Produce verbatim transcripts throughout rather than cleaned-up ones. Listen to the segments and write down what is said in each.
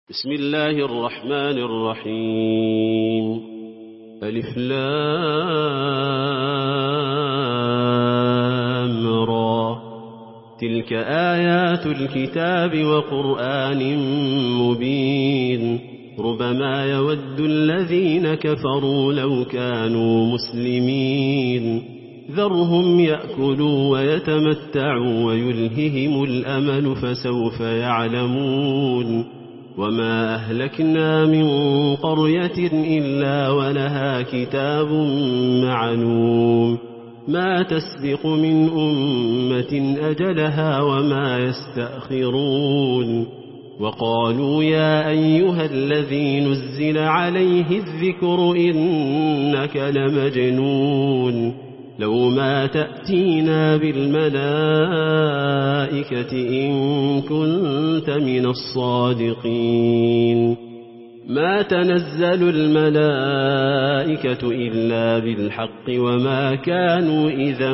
بسم الله الرحمن الرحيم ألف لام را تلك آيات الكتاب وقرآن مبين ربما يود الذين كفروا لو كانوا مسلمين ذرهم يأكلوا ويتمتعوا ويلههم الأمل فسوف يعلمون وما أهلكنا من قرية إلا ولها كتاب معلوم ما تسبق من أمة أجلها وما يستأخرون وقالوا يا أيها الذي نزل عليه الذكر إنك لمجنون لو ما تأتينا بالملائكة إن كنت من الصادقين ما تنزل الملائكة إلا بالحق وما كانوا إذا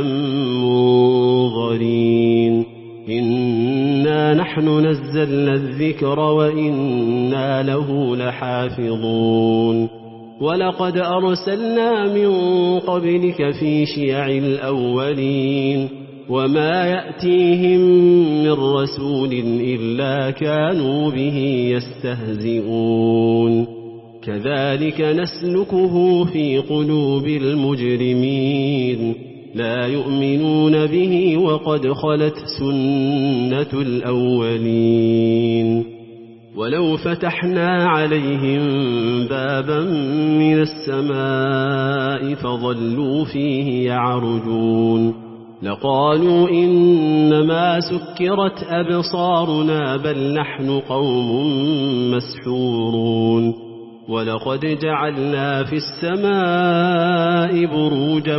منظرين إنا نحن نزلنا الذكر وإنا له لحافظون ولقد أرسلنا من قبلك في شيع الأولين وما يأتيهم من رسول إلا كانوا به يستهزئون كذلك نسلكه في قلوب المجرمين لا يؤمنون به وقد خلت سنة الأولين ولو فتحنا عليهم بابا من السماء فظلوا فيه يعرجون لقالوا إنما سكرت أبصارنا بل نحن قوم مسحورون ولقد جعلنا في السماء بروجا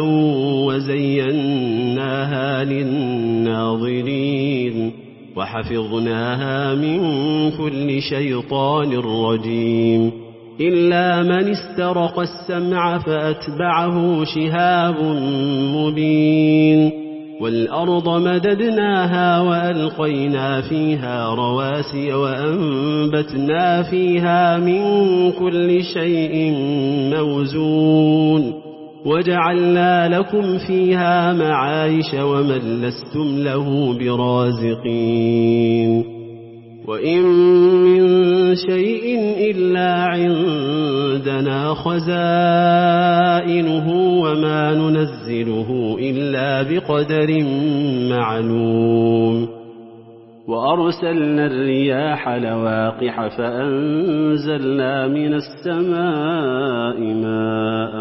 وزيناها للناظرين وحفظناها من كل شيطان رجيم إلا من استرق السمع فأتبعه شهاب مبين والأرض مددناها وألقينا فيها رواسي وأنبتنا فيها من كل شيء موزون وجعلنا لكم فيها معايش ومن لستم له برازقين وإن من شيء إلا عندنا خزائنه وما ننزله إلا بقدر معلوم وأرسلنا الرياح لواقح فأنزلنا من السماء ماء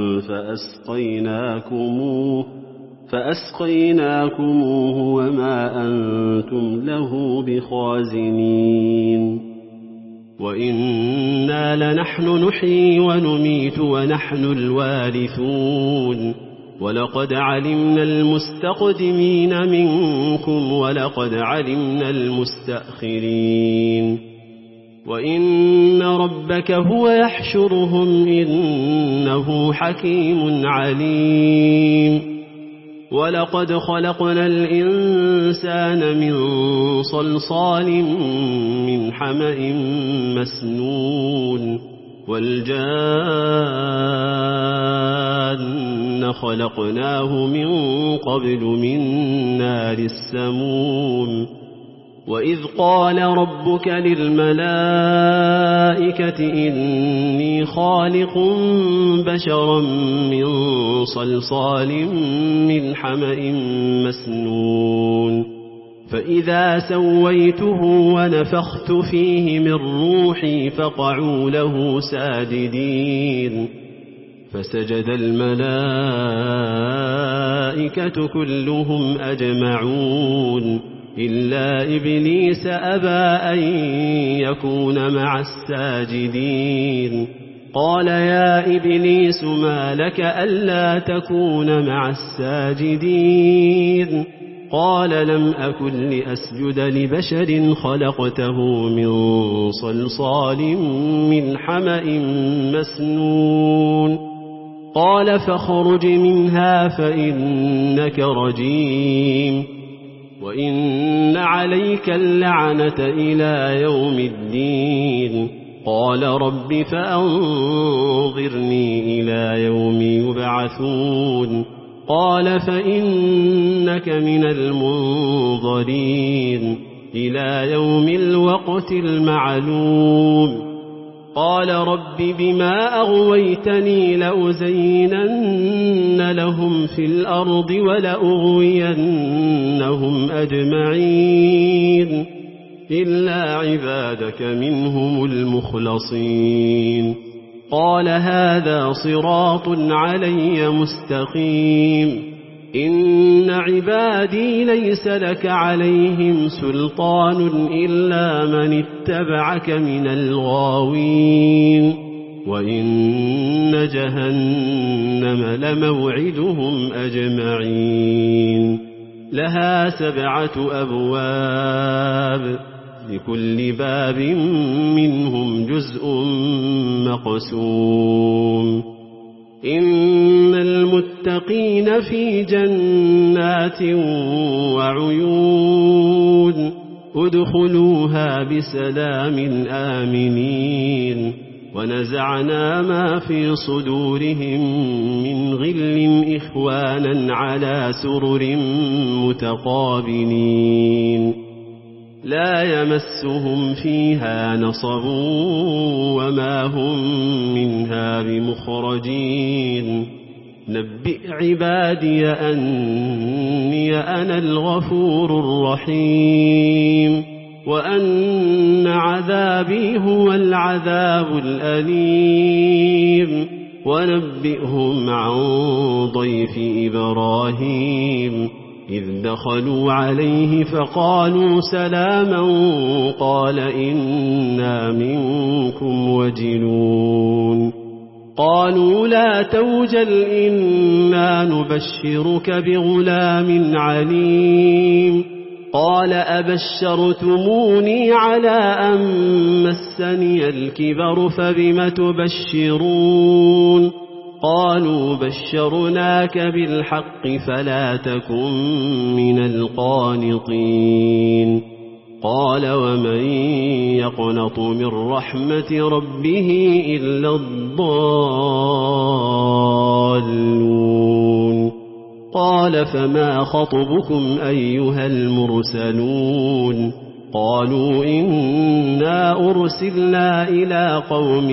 فأسقيناكموه فأسقيناكموه وما أنتم له بخازنين وإنا لنحن نحيي ونميت ونحن الوارثون ولقد علمنا المستقدمين منكم ولقد علمنا المستأخرين وإن ربك هو يحشرهم إنه حكيم عليم ولقد خلقنا الإنسان من صلصال من حمأ مسنون والجان خلقناه من قبل من نار السموم وإذ قال ربك للملائكة إني خالق بشرا من صلصال من حمأ مسنون فإذا سويته ونفخت فيه من روحي فقعوا له ساجدين فسجد الملائكة كلهم أجمعون إلا إبليس أبى أن يكون مع الساجدين قال يا إبليس ما لك ألا تكون مع الساجدين قال لم أكن لأسجد لبشر خلقته من صلصال من حمأ مسنون قال فاخرج منها فإنك رجيم وإن عليك اللعنة إلى يوم الدين المتقين قال رب فأنظرني إلى يوم يبعثون قال فإنك من المنظرين إلى يوم الوقت المعلوم قال رب بما أغويتني لأزينن لهم في الأرض ولأغوينهم أجمعين إلا عبادك منهم المخلصين قال هذا صراط علي مستقيم إن عبادي ليس لك عليهم سلطان إلا من اتبعك من الغاوين وإن جهنم لموعدهم أجمعين لها سبعة أبواب لكل باب منهم جزء مقسوم إن المتقين في جنات وعيون ادخلوها بسلام آمنين ونزعنا ما في صدورهم من غل إخوانا على سرر متقابلين لا يمسهم فيها نصب وما هم منها بمخرجين نبئ عبادي أني أنا الغفور الرحيم وأن عذابي هو العذاب الأليم ونبئهم عن ضيف إبراهيم إذ دخلوا عليه فقالوا سلاما قال إنا منكم وجلون قالوا لا توجل إنا نبشرك بغلام عليم قال أبشرتموني على أن مسني الكبر فبم تبشرون قالوا بشرناك بالحق فلا تكن من القانطين قال ومن يقنط من رحمة ربه إلا الضالون قال فما خطبكم أيها المرسلون قالوا إنا أرسلنا إلى قوم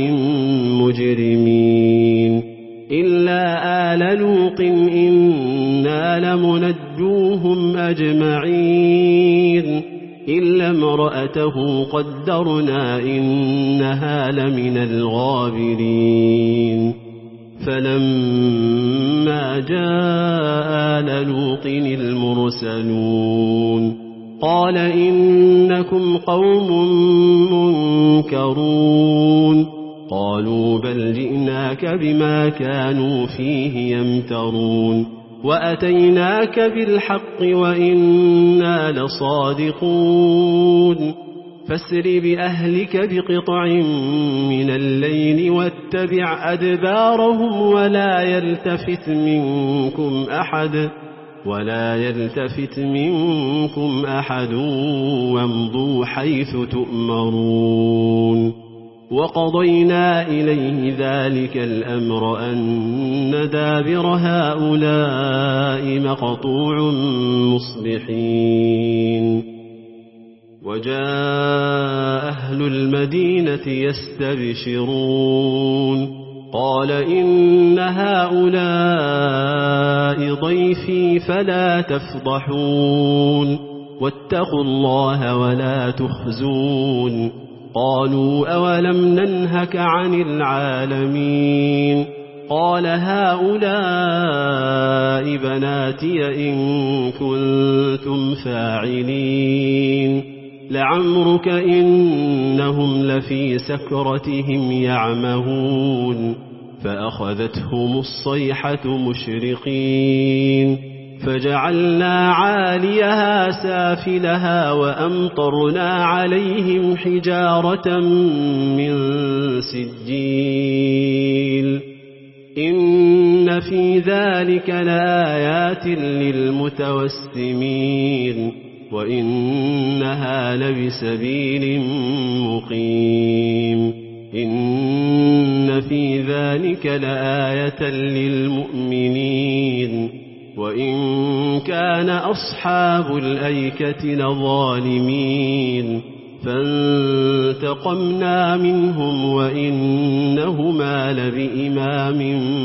مجرمين إلا آل لوط إنا لمنجوهم أجمعين إلا امرأته قدرنا إنها لمن الغابرين فلما جاء آل لوط المرسلون قال إنكم قوم منكرون قالوا بل جئناك بما كانوا فيه يمترون وأتيناك بالحق وإنا لصادقون فاسر بأهلك بقطع من الليل واتبع أدبارهم ولا يلتفت منكم أحد ولا يلتفت منكم أحد وامضوا حيث تؤمرون وقضينا إليه ذلك الأمر أن دابر هؤلاء مقطوع مصبحين وجاء أهل المدينة يستبشرون قال إن هؤلاء ضيفي فلا تفضحون واتقوا الله ولا تخزون قالوا أولم ننهك عن العالمين قال هؤلاء بناتي إن كنتم فاعلين لعمرك إنهم لفي سكرتهم يعمهون فأخذتهم الصيحة مشرقين فجعلنا عاليها سافلها وأمطرنا عليهم حجارة من سجيل إن في ذلك لآيات للمتوسمين وإنها لبسبيل مقيم إن في ذلك لآية للمؤمنين وإن كان أصحاب الأيكة لظالمين فانتقمنا منهم وإنهما لبإمام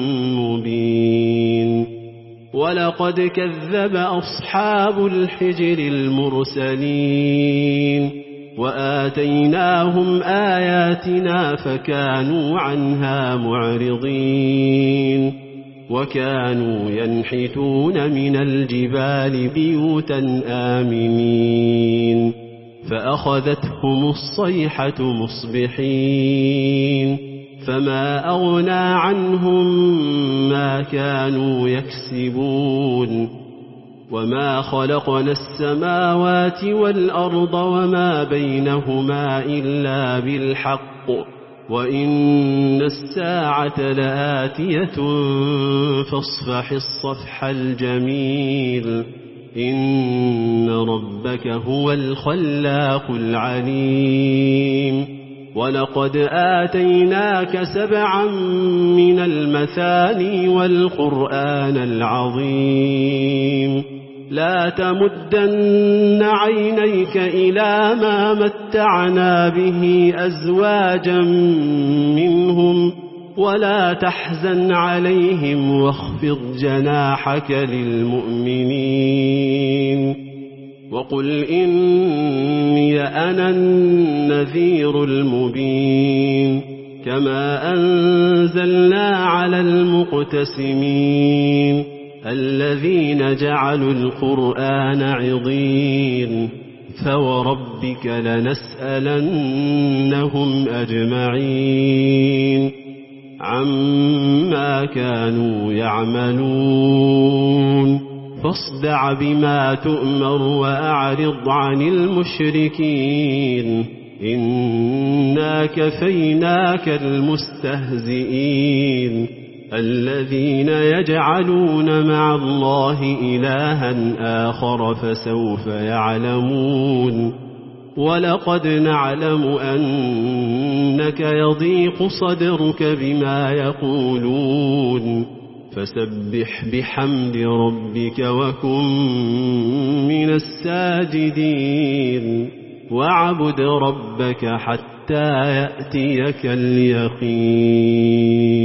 مبين ولقد كذب أصحاب الحجر المرسلين وآتيناهم آياتنا فكانوا عنها معرضين وكانوا ينحتون من الجبال بيوتا آمنين فأخذتهم الصيحة مصبحين فما أغنى عنهم ما كانوا يكسبون وما خلقنا السماوات والأرض وما بينهما إلا بالحق وإن الساعة لآتية فاصفح الصفح الجميل إن ربك هو الخلاق العليم ولقد آتيناك سبعا من المثاني والقرآن العظيم لا تمدن عينيك إلى ما متعنا به أزواجا منهم ولا تحزن عليهم واخفض جناحك للمؤمنين وقل إني أنا النذير المبين كما أنزلنا على المقتسمين الذين جعلوا القرآن عضين فوربك لنسألنهم أجمعين عما كانوا يعملون فاصدع بما تؤمر وأعرض عن المشركين إنا كفيناك المستهزئين الذين يجعلون مع الله إلها آخر فسوف يعلمون ولقد نعلم أنك يضيق صدرك بما يقولون فسبح بحمد ربك وكن من الساجدين واعبد ربك حتى يأتيك اليقين.